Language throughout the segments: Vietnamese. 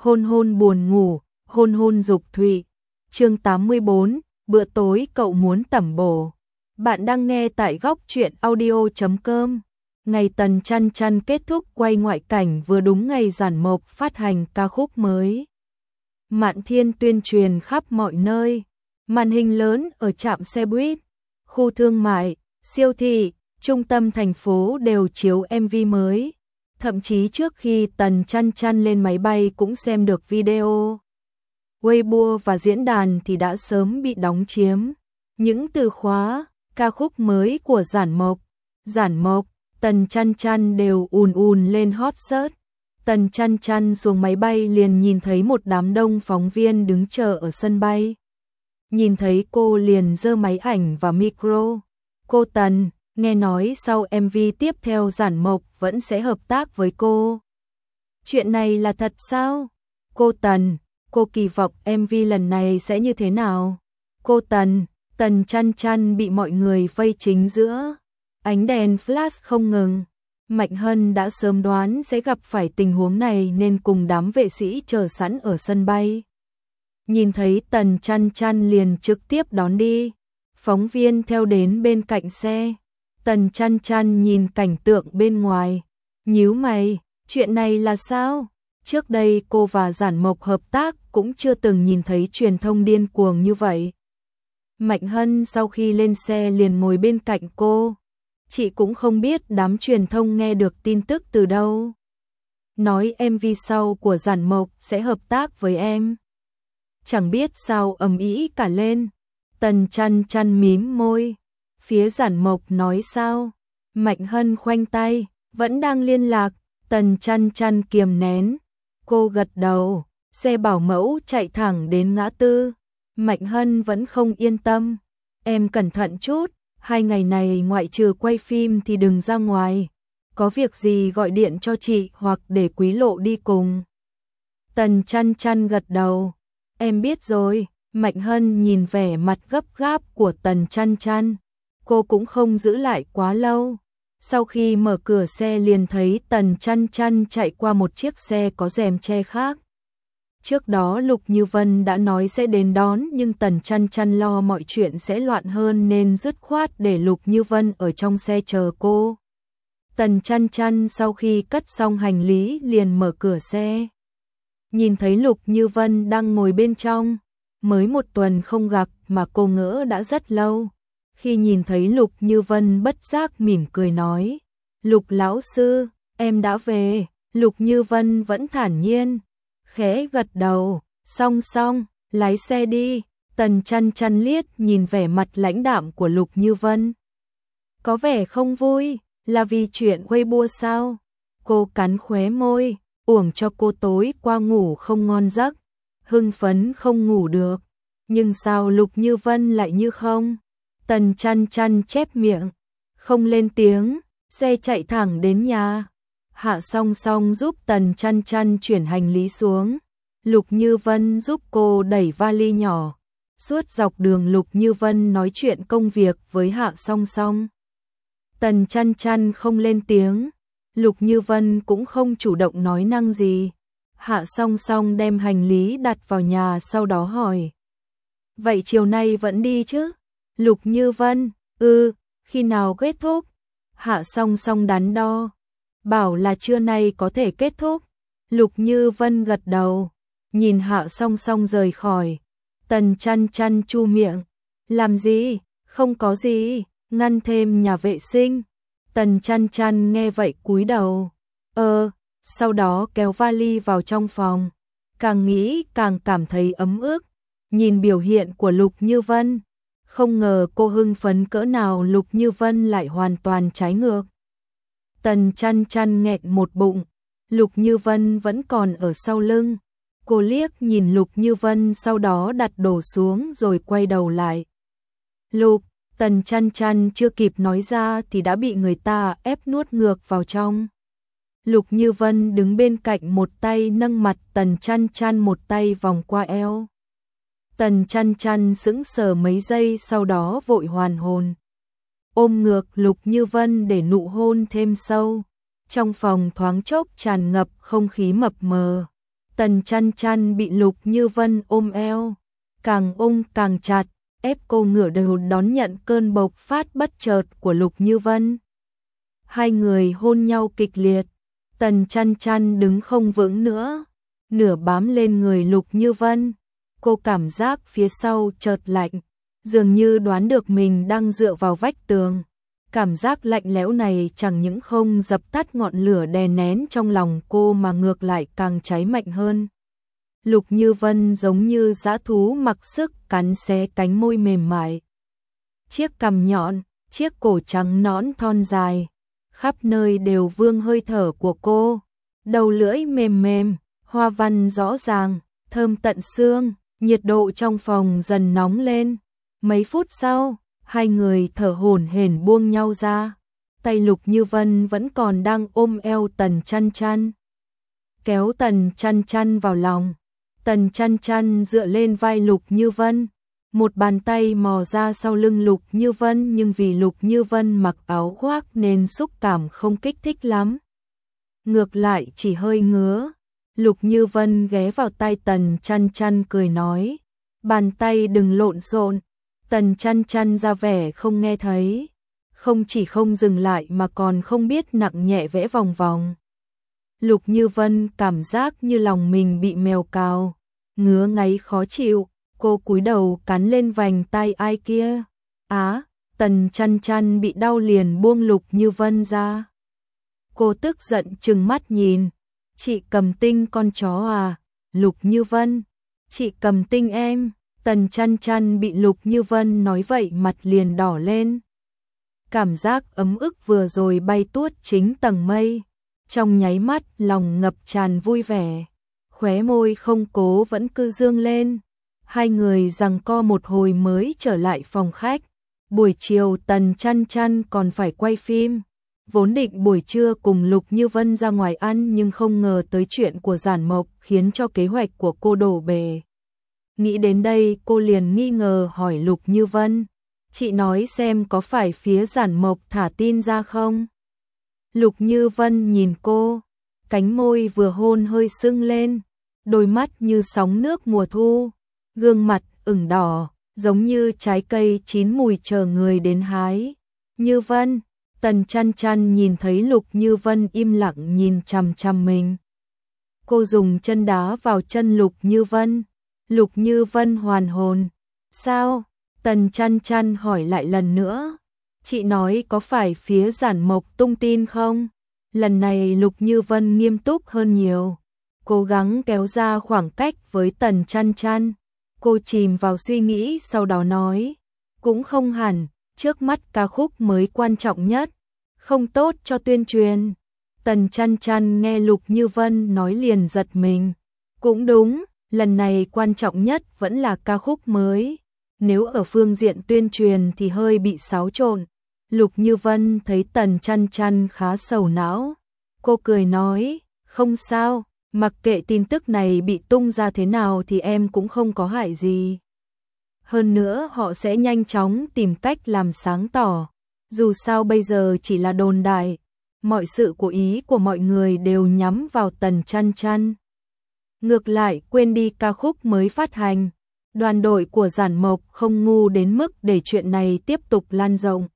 hôn hôn buồn ngủ, hôn hôn dục thụy. Chương 84, bữa tối cậu muốn tẩm bổ. Bạn đang nghe tại góc truyện audio.com. Ngày Tần Chăn Chăn kết thúc quay ngoại cảnh vừa đúng ngày Giản Mộc phát hành ca khúc mới. Mạn Thiên tuyên truyền khắp mọi nơi. Màn hình lớn ở trạm xe buýt, khu thương mại, siêu thị, trung tâm thành phố đều chiếu MV mới. Thậm chí trước khi Tần Chăn Chăn lên máy bay cũng xem được video. Weibo và diễn đàn thì đã sớm bị đóng chiếm. Những từ khóa, ca khúc mới của Giản Mộc, Tần Chăn Chăn đều ùn lên hot search. Tần Chăn Chăn xuống máy bay liền nhìn thấy một đám đông phóng viên đứng chờ ở sân bay. Nhìn thấy cô liền giơ máy ảnh và micro. Cô Tần, nghe nói sau MV tiếp theo Giản Mộc vẫn sẽ hợp tác với cô. Chuyện này là thật sao? Cô Tần, cô kỳ vọng MV lần này sẽ như thế nào? Cô Tần, Tần Chăn Chăn bị mọi người vây chính giữa. Ánh đèn flash không ngừng. Mạnh Hân đã sớm đoán sẽ gặp phải tình huống này nên cùng đám vệ sĩ chờ sẵn ở sân bay. Nhìn thấy Tần Chăn Chăn liền trực tiếp đón đi. Phóng viên theo đến bên cạnh xe. Tần Chăn Chăn nhìn cảnh tượng bên ngoài. Nhíu mày, chuyện này là sao? Trước đây cô và Giản Mộc hợp tác cũng chưa từng nhìn thấy truyền thông điên cuồng như vậy. Mạnh Hân sau khi lên xe liền ngồi bên cạnh cô. Chị cũng không biết đám truyền thông nghe được tin tức từ đâu. Nói MV sau của Giản Mộc sẽ hợp tác với em. Chẳng biết sao ầm ĩ cả lên. Tần Chăn Chăn mím môi. Phía Giản Mộc nói sao? Mạnh Hân khoanh tay, vẫn đang liên lạc. Tần Chăn Chăn kiềm nén. Cô gật đầu, xe bảo mẫu chạy thẳng đến ngã tư. Mạnh Hân vẫn không yên tâm. Em cẩn thận chút, 2 ngày này ngoại trừ quay phim thì đừng ra ngoài. Có việc gì gọi điện cho chị hoặc để Quý Lộ đi cùng. Tần Chăn Chăn gật đầu. Em biết rồi. Mạnh Hân nhìn vẻ mặt gấp gáp của Tần Chăn Chăn. Cô cũng không giữ lại quá lâu. Sau khi mở cửa xe liền thấy Tần Chăn Chăn chạy qua một chiếc xe có rèm che khác. Trước đó Lục Như Vân đã nói sẽ đến đón nhưng Tần Chăn Chăn lo mọi chuyện sẽ loạn hơn nên dứt khoát để Lục Như Vân ở trong xe chờ cô. Tần Chăn Chăn sau khi cất xong hành lý liền mở cửa xe. Nhìn thấy Lục Như Vân đang ngồi bên trong. Mới 1 tuần không gặp mà cô ngỡ đã rất lâu. Khi nhìn thấy Lục Như Vân bất giác mỉm cười nói. Lục lão sư, em đã về. Lục Như Vân vẫn thản nhiên. Khẽ gật đầu, xong, lái xe đi. Tần Chăn Chăn liếc nhìn vẻ mặt lãnh đạm của Lục Như Vân. Có vẻ không vui, là vì chuyện Weibo sao? Cô cắn khóe môi, uổng cho cô tối qua ngủ không ngon giấc. Hưng phấn không ngủ được. Nhưng sao Lục Như Vân lại như không? Tần Chăn Chăn chép miệng, không lên tiếng, xe chạy thẳng đến nhà. Hạ Song Song giúp Tần Chăn Chăn chuyển hành lý xuống. Lục Như Vân giúp cô đẩy vali nhỏ. Suốt dọc đường Lục Như Vân nói chuyện công việc với Hạ Song Song. Tần Chăn Chăn không lên tiếng. Lục Như Vân cũng không chủ động nói năng gì. Hạ Song Song đem hành lý đặt vào nhà sau đó hỏi. Vậy chiều nay vẫn đi chứ? Lục Như Vân, khi nào kết thúc? Hạ Song Song đắn đo. Bảo là trưa nay có thể kết thúc. Lục Như Vân gật đầu. Nhìn Hạ Song Song rời khỏi. Tần Chăn Chăn chu miệng. Làm gì? Không có gì. Ngăn thêm nhà vệ sinh. Tần Chăn Chăn nghe vậy cúi đầu. Sau đó kéo vali vào trong phòng. Càng nghĩ càng cảm thấy ấm ức. Nhìn biểu hiện của Lục Như Vân. Không ngờ cô hưng phấn cỡ nào Lục Như Vân lại hoàn toàn trái ngược. Tần Chăn Chăn nghẹn một bụng. Lục Như Vân vẫn còn ở sau lưng. Cô liếc nhìn Lục Như Vân sau đó đặt đồ xuống rồi quay đầu lại. Lục, Tần Chăn Chăn chưa kịp nói ra thì đã bị người ta ép nuốt ngược vào trong. Lục Như Vân đứng bên cạnh một tay nâng mặt Tần Chăn Chăn một tay vòng qua eo. Tần Chăn Chăn sững sờ mấy giây sau đó vội hoàn hồn. Ôm ngược Lục Như Vân để nụ hôn thêm sâu. Trong phòng thoáng chốc tràn ngập không khí mập mờ. Tần Chăn Chăn bị Lục Như Vân ôm eo, càng ôm càng chặt, ép cô ngửa đầu đón nhận cơn bộc phát bất chợt của Lục Như Vân. Hai người hôn nhau kịch liệt, Tần Chăn Chăn đứng không vững nữa, nửa bám lên người Lục Như Vân. Cô cảm giác phía sau chợt lạnh, dường như đoán được mình đang dựa vào vách tường. Cảm giác lạnh lẽo này chẳng những không dập tắt ngọn lửa đè nén trong lòng cô mà ngược lại càng cháy mạnh hơn. Lục Như Vân giống như dã thú mặc sức cắn xé cánh môi mềm mại. Chiếc cằm nhọn, chiếc cổ trắng nõn thon dài, khắp nơi đều vương hơi thở của cô. Đầu lưỡi mềm mềm, hoa văn rõ ràng, thơm tận xương, nhiệt độ trong phòng dần nóng lên. Mấy phút sau, hai người thở hổn hển buông nhau ra. Tay Lục Như Vân vẫn còn đang ôm eo Tần Chăn Chăn, kéo Tần Chăn Chăn vào lòng. Tần Chăn Chăn dựa lên vai Lục Như Vân, một bàn tay mò ra sau lưng Lục Như Vân, nhưng vì Lục Như Vân mặc áo khoác nên xúc cảm không kích thích lắm. Ngược lại chỉ hơi ngứa. Lục Như Vân ghé vào tai Tần Chăn Chăn cười nói, bàn tay đừng lộn xộn. Tần Chăn Chăn ra vẻ không nghe thấy, không chỉ không dừng lại mà còn không biết nặng nhẹ vẽ vòng vòng. Lục Như Vân cảm giác như lòng mình bị mèo cào, ngứa ngáy khó chịu, cô cúi đầu cắn lên vành tai ai kia. Tần Chăn Chăn bị đau liền buông Lục Như Vân ra. Cô tức giận trừng mắt nhìn, chị cầm tinh con chó à? Lục Như Vân, chị cầm tinh em. Tần Chăn Chăn bị Lục Như Vân nói vậy mặt liền đỏ lên. Cảm giác ấm ức vừa rồi bay tuốt chính tầng mây. Trong nháy mắt lòng ngập tràn vui vẻ, khóe môi không cố vẫn cứ dương lên. Hai người giằng co một hồi mới trở lại phòng khách. Buổi chiều Tần Chăn Chăn còn phải quay phim. Vốn định buổi trưa cùng Lục Như Vân ra ngoài ăn, nhưng không ngờ tới chuyện của Giản Mộc khiến cho kế hoạch của cô đổ bể. Nghĩ đến đây cô liền nghi ngờ hỏi Lục Như Vân, chị nói xem có phải phía Giản Mộc thả tin ra không? Lục Như Vân nhìn cô, cánh môi vừa hôn hơi sưng lên, đôi mắt như sóng nước mùa thu, gương mặt ửng đỏ, giống như trái cây chín mùi chờ người đến hái. Như Vân, Tần Chăn Chăn nhìn thấy Lục Như Vân im lặng nhìn chằm chằm mình. Cô dùng chân đá vào chân Lục Như Vân. Lục Như Vân hoàn hồn. Sao? Tần Chăn Chăn hỏi lại lần nữa. Chị nói có phải phía Giản Mộc tung tin không? Lần này Lục Như Vân nghiêm túc hơn nhiều, cố gắng kéo ra khoảng cách với Tần Chăn Chăn. Cô chìm vào suy nghĩ sau đó nói, cũng không hẳn, trước mắt ca khúc mới quan trọng nhất, không tốt cho tuyên truyền. Tần Chăn Chăn nghe Lục Như Vân nói liền giật mình. Cũng đúng, lần này quan trọng nhất vẫn là ca khúc mới. Nếu ở phương diện tuyên truyền thì hơi bị xáo trộn. Lục Như Vân thấy Tần Chăn Chăn khá sầu não. Cô cười nói, không sao, mặc kệ tin tức này bị tung ra thế nào thì em cũng không có hại gì. Hơn nữa họ sẽ nhanh chóng tìm cách làm sáng tỏ. Dù sao bây giờ chỉ là đồn đại, mọi sự của ý của mọi người đều nhắm vào Tần Chăn Chăn. Ngược lại quên đi ca khúc mới phát hành, đoàn đội của Giản Mộc không ngu đến mức để chuyện này tiếp tục lan rộng.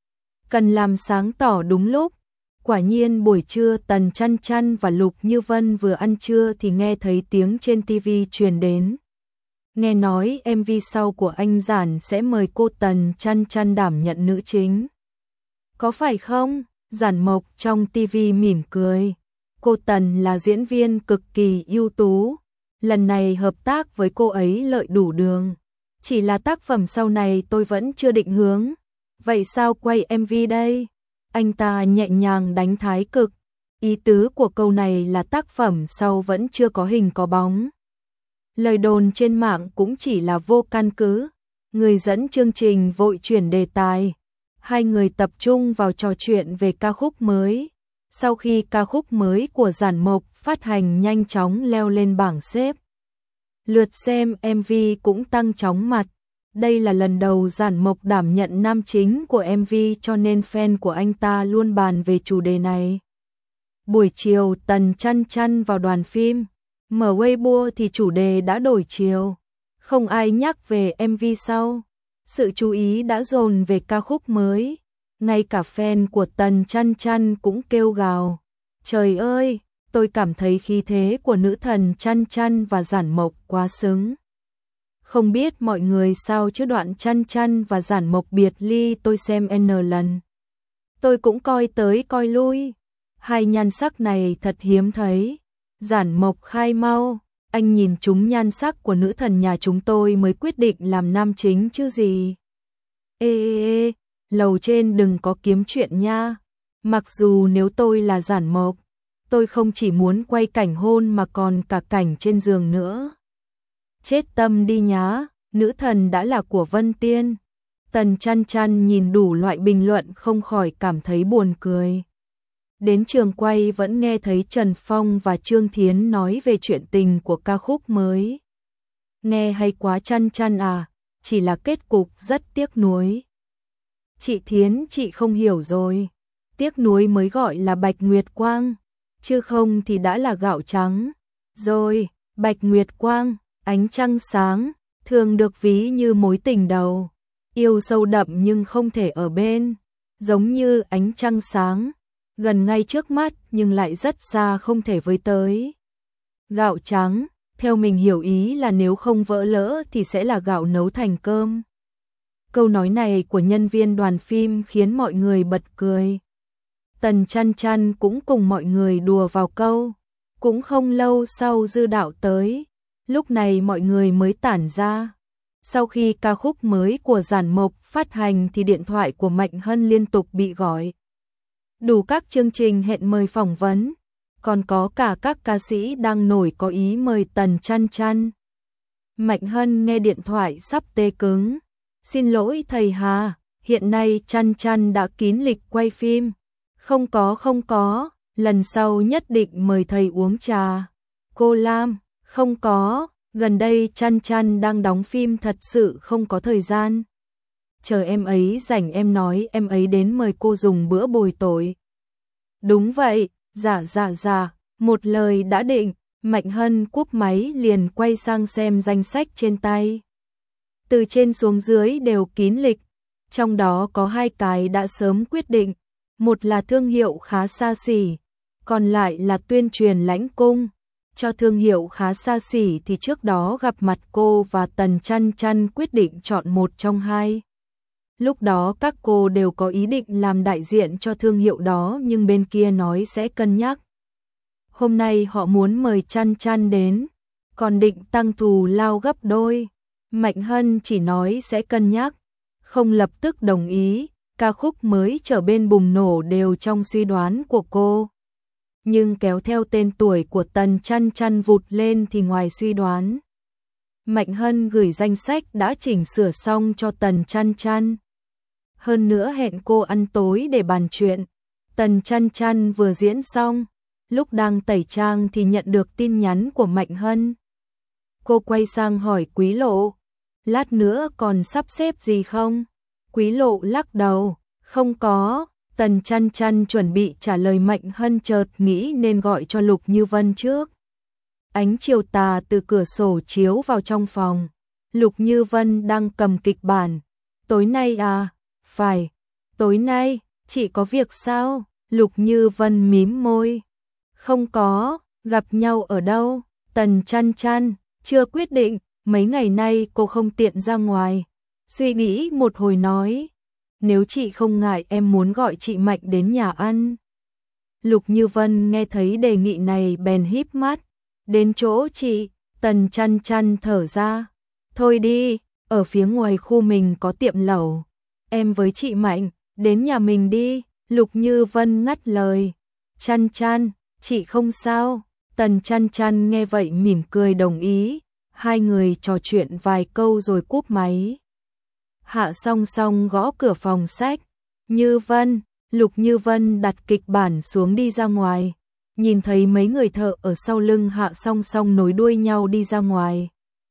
Cần làm sáng tỏ đúng lúc. Quả nhiên buổi trưa Tần Chăn Chăn và Lục Như Vân vừa ăn trưa thì nghe thấy tiếng trên TV truyền đến. Nghe nói MV sau của anh Giản sẽ mời cô Tần Chăn Chăn đảm nhận nữ chính. Có phải không? Giản Mộc trong TV mỉm cười. Cô Tần là diễn viên cực kỳ ưu tú. Lần này hợp tác với cô ấy lợi đủ đường. Chỉ là tác phẩm sau này tôi vẫn chưa định hướng. Vậy sao quay MV đây? Anh ta nhẹ nhàng đánh thái cực. Ý tứ của câu này là tác phẩm sau vẫn chưa có hình có bóng. Lời đồn trên mạng cũng chỉ là vô căn cứ. Người dẫn chương trình vội chuyển đề tài. Hai người tập trung vào trò chuyện về ca khúc mới. Sau khi ca khúc mới của Giản Mộc phát hành nhanh chóng leo lên bảng xếp, lượt xem MV cũng tăng chóng mặt. Đây là lần đầu Giản Mộc đảm nhận nam chính của MV cho nên fan của anh ta luôn bàn về chủ đề này. Buổi chiều Tần Chăn Chăn vào đoàn phim, Mở Weibo thì chủ đề đã đổi chiều. Không ai nhắc về MV sau. Sự chú ý đã dồn về ca khúc mới. Ngay cả fan của Tần Chăn Chăn cũng kêu gào. Trời ơi, tôi cảm thấy khí thế của nữ thần Chăn Chăn và Giản Mộc quá xứng. Không biết mọi người sao chứ đoạn Chăn Chăn và Giản Mộc biệt ly tôi xem N lần. Tôi cũng coi tới coi lui. Hai nhan sắc này thật hiếm thấy. Giản Mộc khai mau, anh nhìn chúng nhan sắc của nữ thần nhà chúng tôi mới quyết định làm nam chính chứ gì. Ê, lầu trên đừng có kiếm chuyện nha. Mặc dù nếu tôi là Giản Mộc, tôi không chỉ muốn quay cảnh hôn mà còn cả cảnh trên giường nữa. Chết tâm đi nhá, nữ thần đã là của Vân Tiên. Tần Chăn Chăn nhìn đủ loại bình luận không khỏi cảm thấy buồn cười. Đến trường quay vẫn nghe thấy Trần Phong và Trương Thiến nói về chuyện tình của ca khúc mới. Nghe hay quá Chăn Chăn à, chỉ là kết cục rất tiếc nuối. Chị Thiến chị không hiểu rồi, tiếc nuối mới gọi là Bạch Nguyệt Quang, chứ không thì đã là gạo trắng. Rồi, Bạch Nguyệt Quang, ánh trăng sáng, thường được ví như mối tình đầu. Yêu sâu đậm nhưng không thể ở bên, giống như ánh trăng sáng, gần ngay trước mắt nhưng lại rất xa không thể với tới. Gạo trắng, theo mình hiểu ý là nếu không vỡ lỡ thì sẽ là gạo nấu thành cơm. Câu nói này của nhân viên đoàn phim khiến mọi người bật cười. Tần Chăn Chăn cũng cùng mọi người đùa vào câu. Cũng không lâu sau Dư Đạo tới, lúc này mọi người mới tản ra. Sau khi ca khúc mới của Giản Mộc phát hành thì điện thoại của Mạnh Hân liên tục bị gọi. Đủ các chương trình hẹn mời phỏng vấn, còn có cả các ca sĩ đang nổi có ý mời Tần Chăn Chăn. Mạnh Hân nghe điện thoại sắp tê cứng. Xin lỗi thầy Hà, hiện nay Chăn Chăn đã kín lịch quay phim. Không có, lần sau nhất định mời thầy uống trà. Cô Lam, không có, gần đây Chăn Chăn đang đóng phim thật sự không có thời gian. Chờ em ấy rảnh em nói em ấy đến mời cô dùng bữa bồi tội. Đúng vậy, dạ, một lời đã định, Mạnh Hân cúp máy liền quay sang xem danh sách trên tay. Từ trên xuống dưới đều kín lịch, trong đó có 2 cái đã sớm quyết định, một là thương hiệu khá xa xỉ, còn lại là tuyên truyền lãnh cung. Cho thương hiệu khá xa xỉ thì trước đó gặp mặt cô và Tần Chăn Chăn quyết định chọn một trong hai. Lúc đó các cô đều có ý định làm đại diện cho thương hiệu đó nhưng bên kia nói sẽ cân nhắc. Hôm nay họ muốn mời Chăn Chăn đến, còn định tăng thù lao gấp đôi. Mạnh Hân chỉ nói sẽ cân nhắc, không lập tức đồng ý, ca khúc mới trở bên bùng nổ đều trong suy đoán của cô. Nhưng kéo theo tên tuổi của Tần Chăn Chăn vụt lên thì ngoài suy đoán. Mạnh Hân gửi danh sách đã chỉnh sửa xong cho Tần Chăn Chăn. Hơn nữa hẹn cô ăn tối để bàn chuyện. Tần Chăn Chăn vừa diễn xong, lúc đang tẩy trang thì nhận được tin nhắn của Mạnh Hân. Cô quay sang hỏi Quý Lộ, lát nữa còn sắp xếp gì không? Quý Lộ lắc đầu, không có. Tần Chăn Chăn chuẩn bị trả lời Mạnh Hân chợt nghĩ nên gọi cho Lục Như Vân trước. Ánh chiều tà từ cửa sổ chiếu vào trong phòng. Lục Như Vân đang cầm kịch bản. Tối nay à? Phải. Tối nay, chị có việc sao? Lục Như Vân mím môi. Không có, gặp nhau ở đâu? Tần Chăn Chăn, chưa quyết định, mấy ngày nay cô không tiện ra ngoài. Suy nghĩ một hồi nói. Nếu chị không ngại em muốn gọi chị Mạnh đến nhà ăn. Lục Như Vân nghe thấy đề nghị này bèn híp mắt. Đến chỗ chị, Tần Chăn Chăn thở ra. Thôi đi, ở phía ngoài khu mình có tiệm lẩu. Em với chị Mạnh, đến nhà mình đi. Lục Như Vân ngắt lời. Chăn Chăn, chị không sao. Tần Chăn Chăn nghe vậy mỉm cười đồng ý. Hai người trò chuyện vài câu rồi cúp máy. Hạ Song Song gõ cửa phòng sách. Như Vân, Lục Như Vân đặt kịch bản xuống đi ra ngoài. Nhìn thấy mấy người thợ ở sau lưng Hạ Song Song nối đuôi nhau đi ra ngoài.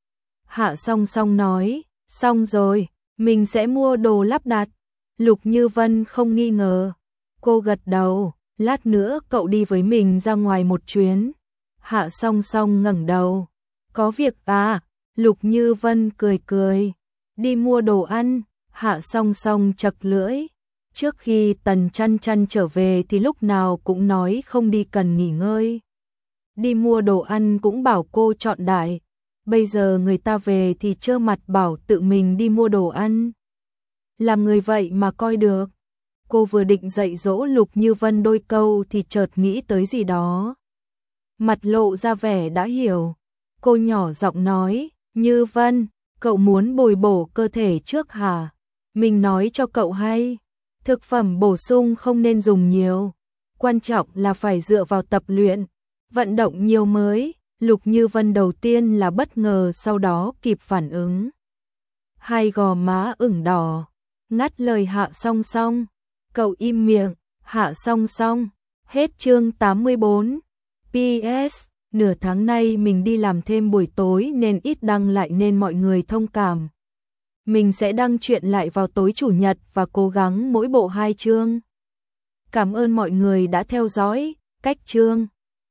Hạ Song Song nói, xong rồi, mình sẽ mua đồ lắp đặt. Lục Như Vân không nghi ngờ. Cô gật đầu, lát nữa cậu đi với mình ra ngoài một chuyến. Hạ Song Song ngẩng đầu. Có việc à? Lục Như Vân cười cười. Đi mua đồ ăn. Hạ Song Song chật lưỡi. Trước khi Tần Chăn Chăn trở về thì lúc nào cũng nói không đi cần nghỉ ngơi. Đi mua đồ ăn cũng bảo cô chọn đại. Bây giờ người ta về thì trơ mặt bảo tự mình đi mua đồ ăn. Làm người vậy mà coi được. Cô vừa định dạy dỗ Lục Như Vân đôi câu thì chợt nghĩ tới gì đó. Mặt lộ ra vẻ đã hiểu. Cô nhỏ giọng nói, Như Vân, cậu muốn bồi bổ cơ thể trước hả? Mình nói cho cậu hay. Thực phẩm bổ sung không nên dùng nhiều. Quan trọng là phải dựa vào tập luyện, vận động nhiều mới. Lục Như Vân đầu tiên là bất ngờ, sau đó kịp phản ứng. Hai gò má ửng đỏ, ngắt lời Hạ Song Song. Cậu im miệng. Hạ Song Song. Hết chương 84. PS, nửa tháng nay mình đi làm thêm buổi tối nên ít đăng lại nên mọi người thông cảm. Mình sẽ đăng chuyện lại vào tối chủ nhật và cố gắng mỗi bộ 2 chương. Cảm ơn mọi người đã theo dõi. Cách chương